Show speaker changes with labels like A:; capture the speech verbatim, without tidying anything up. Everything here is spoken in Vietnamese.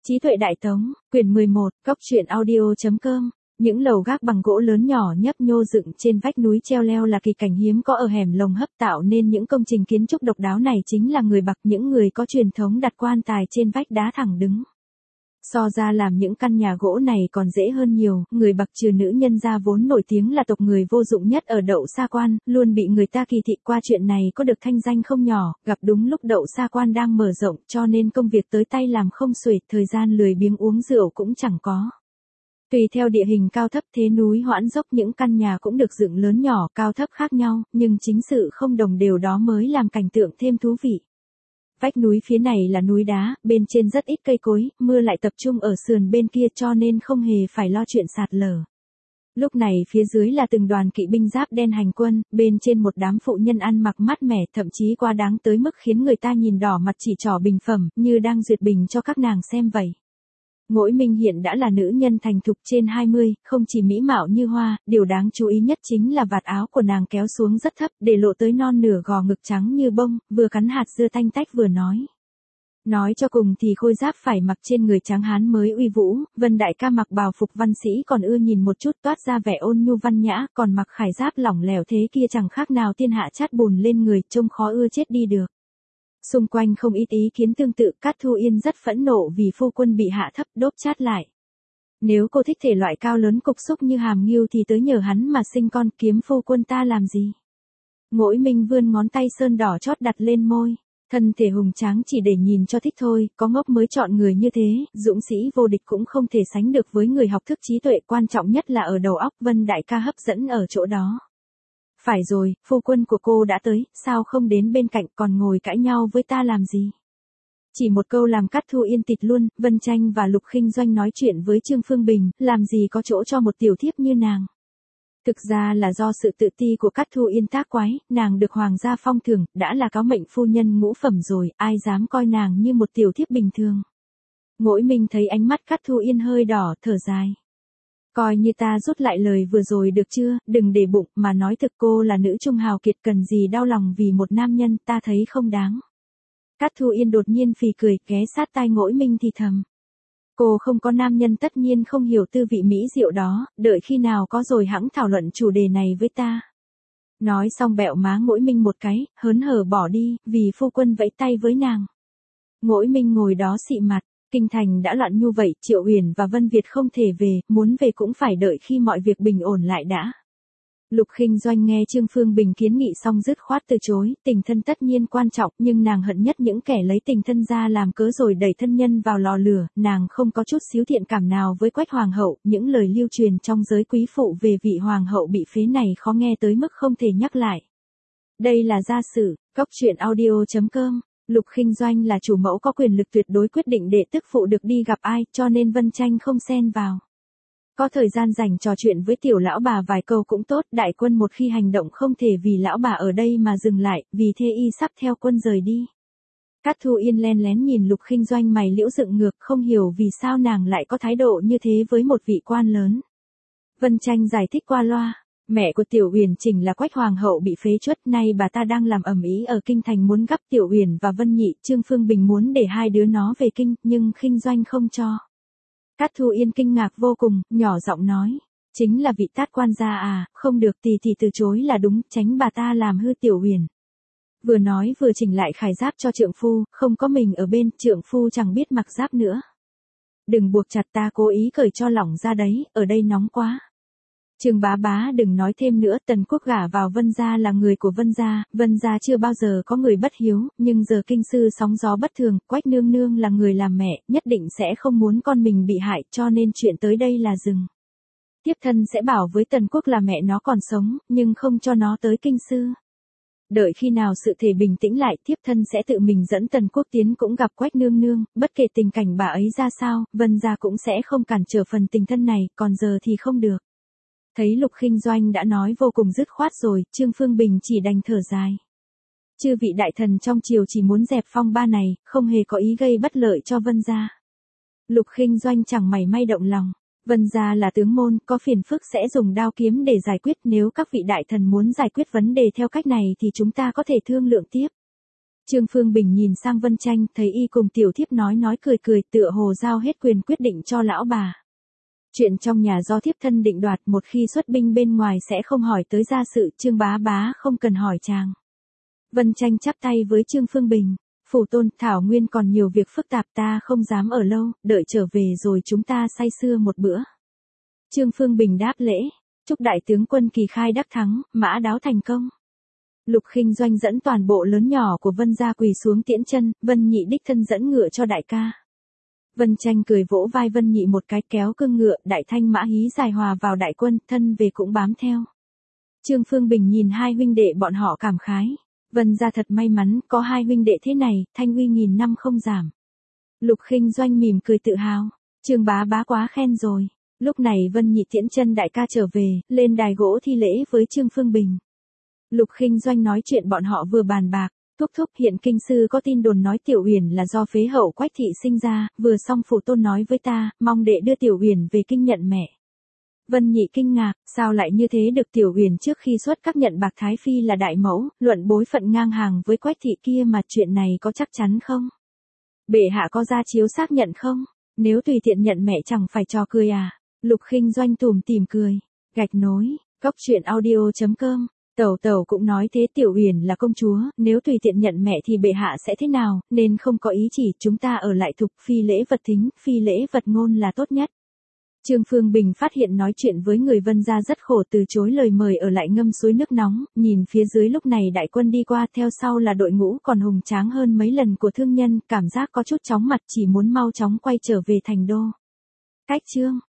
A: Trí tuệ đại tống, quyển mười một, góc truyện audio.com. Những lầu gác bằng gỗ lớn nhỏ nhấp nhô dựng trên vách núi treo leo là kỳ cảnh hiếm có ở hẻm lồng hấp, tạo nên những công trình kiến trúc độc đáo này chính là người Bạc, những người có truyền thống đặt quan tài trên vách đá thẳng đứng. So ra làm những căn nhà gỗ này còn dễ hơn nhiều, người Bạc trừ nữ nhân ra vốn nổi tiếng là tộc người vô dụng nhất ở Đậu Sa Quan, luôn bị người ta kỳ thị, qua chuyện này có được thanh danh không nhỏ, gặp đúng lúc Đậu Sa Quan đang mở rộng cho nên công việc tới tay làm không xuể, thời gian lười biếng uống rượu cũng chẳng có. Tùy theo địa hình cao thấp thế núi hoãn dốc, những căn nhà cũng được dựng lớn nhỏ cao thấp khác nhau, nhưng chính sự không đồng đều đó mới làm cảnh tượng thêm thú vị. Vách núi phía này là núi đá, bên trên rất ít cây cối, mưa lại tập trung ở sườn bên kia cho nên không hề phải lo chuyện sạt lở. Lúc này phía dưới là từng đoàn kỵ binh giáp đen hành quân, bên trên một đám phụ nhân ăn mặc mát mẻ, thậm chí quá đáng tới mức khiến người ta nhìn đỏ mặt chỉ trỏ bình phẩm, như đang duyệt bình cho các nàng xem vậy. Ngỗi Minh hiện đã là nữ nhân thành thục trên hai mươi, không chỉ mỹ mạo như hoa, điều đáng chú ý nhất chính là vạt áo của nàng kéo xuống rất thấp, để lộ tới non nửa gò ngực trắng như bông, vừa cắn hạt dưa tanh tách vừa nói. Nói cho cùng thì khôi giáp phải mặc trên người trắng hán mới uy vũ, Vân đại ca mặc bào phục văn sĩ còn ưa nhìn một chút, toát ra vẻ ôn nhu văn nhã, còn mặc khải giáp lỏng lẻo thế kia chẳng khác nào thiên hạ chát bùn lên người, trông khó ưa chết đi được. Xung quanh không ít ý kiến tương tự, Cát Thu Yên rất phẫn nộ vì phu quân bị hạ thấp, đốp chát lại. Nếu cô thích thể loại cao lớn cục xúc như hàm ngưu thì tới nhờ hắn mà sinh con, kiếm phu quân ta làm gì. Ngỗi Minh vươn ngón tay sơn đỏ chót đặt lên môi. Thân thể hùng tráng chỉ để nhìn cho thích thôi, có ngốc mới chọn người như thế, dũng sĩ vô địch cũng không thể sánh được với người học thức trí tuệ, quan trọng nhất là ở đầu óc, Vân đại ca hấp dẫn ở chỗ đó. Phải rồi, phu quân của cô đã tới, sao không đến bên cạnh còn ngồi cãi nhau với ta làm gì? Chỉ một câu làm Cát Thu Yên tịt luôn, Vân Tranh và Lục Khinh Doanh nói chuyện với Trương Phương Bình, làm gì có chỗ cho một tiểu thiếp như nàng. Thực ra là do sự tự ti của Cát Thu Yên tác quái, nàng được hoàng gia phong thưởng, đã là cáo mệnh phu nhân ngũ phẩm rồi, ai dám coi nàng như một tiểu thiếp bình thường. Ngỗi Minh thấy ánh mắt Cát Thu Yên hơi đỏ, thở dài. Coi như ta rút lại lời vừa rồi được chưa, đừng để bụng, mà nói thực cô là nữ trung hào kiệt, cần gì đau lòng vì một nam nhân, ta thấy không đáng. Cát Thu Yên đột nhiên phì cười, ghé sát tai Ngỗi Minh thì thầm. Cô không có nam nhân tất nhiên không hiểu tư vị mỹ diệu đó, đợi khi nào có rồi hẵng thảo luận chủ đề này với ta. Nói xong bẹo má Ngỗi Minh một cái, hớn hở bỏ đi, vì phu quân vẫy tay với nàng. Ngỗi Minh ngồi đó xị mặt. Kinh thành đã loạn như vậy, Triệu Uyển và Vân Việt không thể về, muốn về cũng phải đợi khi mọi việc bình ổn lại đã. Lục Khinh Doanh nghe Trương Phương Bình kiến nghị xong dứt khoát từ chối, tình thân tất nhiên quan trọng, nhưng nàng hận nhất những kẻ lấy tình thân ra làm cớ rồi đẩy thân nhân vào lò lửa, nàng không có chút xíu thiện cảm nào với Quách hoàng hậu, những lời lưu truyền trong giới quý phụ về vị hoàng hậu bị phế này khó nghe tới mức không thể nhắc lại. Đây là gia sử, góc truyện audio.com. Lục Khinh Doanh là chủ mẫu có quyền lực tuyệt đối quyết định để tức phụ được đi gặp ai, cho nên Vân Tranh không xen vào. Có thời gian dành trò chuyện với tiểu lão bà vài câu cũng tốt, đại quân một khi hành động không thể vì lão bà ở đây mà dừng lại, vì thế y sắp theo quân rời đi. Cát Thu Yên len lén nhìn Lục Khinh Doanh mày liễu dựng ngược, không hiểu vì sao nàng lại có thái độ như thế với một vị quan lớn. Vân Tranh giải thích qua loa. Mẹ của Tiểu Uyển Trình là Quách hoàng hậu bị phế truất, nay bà ta đang làm ầm ĩ ở kinh thành muốn gắp Tiểu Uyển và Vân Nhị, Trương Phương Bình muốn để hai đứa nó về kinh, nhưng Khinh Doanh không cho. Cát Thu Yên kinh ngạc vô cùng, nhỏ giọng nói, chính là vị tát quan gia à, không được thì thì từ chối là đúng, tránh bà ta làm hư Tiểu Uyển. Vừa nói vừa chỉnh lại khải giáp cho trượng phu, không có mình ở bên, trượng phu chẳng biết mặc giáp nữa. Đừng buộc chặt, ta cố ý cởi cho lỏng ra đấy, ở đây nóng quá. Trương bá bá đừng nói thêm nữa, Tần Quốc gả vào Vân gia là người của Vân gia, Vân gia chưa bao giờ có người bất hiếu, nhưng giờ kinh sư sóng gió bất thường, Quách nương nương là người làm mẹ, nhất định sẽ không muốn con mình bị hại, cho nên chuyện tới đây là dừng. Tiếp thân sẽ bảo với Tần Quốc là mẹ nó còn sống, nhưng không cho nó tới kinh sư. Đợi khi nào sự thể bình tĩnh lại, tiếp thân sẽ tự mình dẫn Tần Quốc tiến cũng gặp Quách nương nương, bất kể tình cảnh bà ấy ra sao, Vân gia cũng sẽ không cản trở phần tình thân này, còn giờ thì không được. Thấy Lục Khinh Doanh đã nói vô cùng dứt khoát rồi, Trương Phương Bình chỉ đành thở dài. Chư vị đại thần trong triều chỉ muốn dẹp phong ba này, không hề có ý gây bất lợi cho Vân gia. Lục Khinh Doanh chẳng mảy may động lòng. Vân gia là tướng môn, có phiền phức sẽ dùng đao kiếm để giải quyết, nếu các vị đại thần muốn giải quyết vấn đề theo cách này thì chúng ta có thể thương lượng tiếp. Trương Phương Bình nhìn sang Vân Tranh, thấy y cùng tiểu thiếp nói nói cười cười, tựa hồ giao hết quyền quyết định cho lão bà. Chuyện trong nhà do thiếp thân định đoạt, một khi xuất binh bên ngoài sẽ không hỏi tới gia sự, Trương bá bá không cần hỏi chàng. Vân Tranh chắp tay với Trương Phương Bình, phủ tôn, thảo nguyên còn nhiều việc phức tạp, ta không dám ở lâu, đợi trở về rồi chúng ta say sưa một bữa. Trương Phương Bình đáp lễ, chúc đại tướng quân kỳ khai đắc thắng, mã đáo thành công. Lục Khinh Doanh dẫn toàn bộ lớn nhỏ của Vân gia quỳ xuống tiễn chân, Vân Nhị đích thân dẫn ngựa cho đại ca. Vân Tranh cười vỗ vai Vân Nhị một cái, kéo cương ngựa, đại thanh mã hí dài hòa vào đại quân, thân về cũng bám theo. Trương Phương Bình nhìn hai huynh đệ bọn họ cảm khái, Vân gia thật may mắn, có hai huynh đệ thế này, thanh uy nghìn năm không giảm. Lục Khinh Doanh mỉm cười tự hào, Trương bá bá quá khen rồi. Lúc này Vân Nhị tiễn chân đại ca trở về, lên đài gỗ thi lễ với Trương Phương Bình. Lục Khinh Doanh nói chuyện bọn họ vừa bàn bạc, thúc thúc hiện kinh sư có tin đồn nói Tiểu Uyển là do phế hậu Quách thị sinh ra, vừa xong phủ tôn nói với ta, mong đệ đưa Tiểu Uyển về kinh nhận mẹ. Vân Nhị kinh ngạc, sao lại như thế được, Tiểu Uyển trước khi xuất các nhận bạc thái phi là đại mẫu, luận bối phận ngang hàng với Quách thị kia mà, chuyện này có chắc chắn không? Bệ hạ có ra chiếu xác nhận không? Nếu tùy tiện nhận mẹ chẳng phải trò cười à? Lục Khinh Doanh tủm tỉm cười, gạch nối, cốc truyện audio chấm com. Tẩu tẩu cũng nói thế, Tiểu Uyển là công chúa, nếu tùy tiện nhận mẹ thì bệ hạ sẽ thế nào, nên không có ý chỉ, chúng ta ở lại thục, phi lễ vật thính, phi lễ vật ngôn là tốt nhất. Trương Phương Bình phát hiện nói chuyện với người Vân gia rất khổ, từ chối lời mời ở lại ngâm suối nước nóng, nhìn phía dưới lúc này đại quân đi qua, theo sau là đội ngũ còn hùng tráng hơn mấy lần của thương nhân, cảm giác có chút chóng mặt, chỉ muốn mau chóng quay trở về thành đô. Cách chương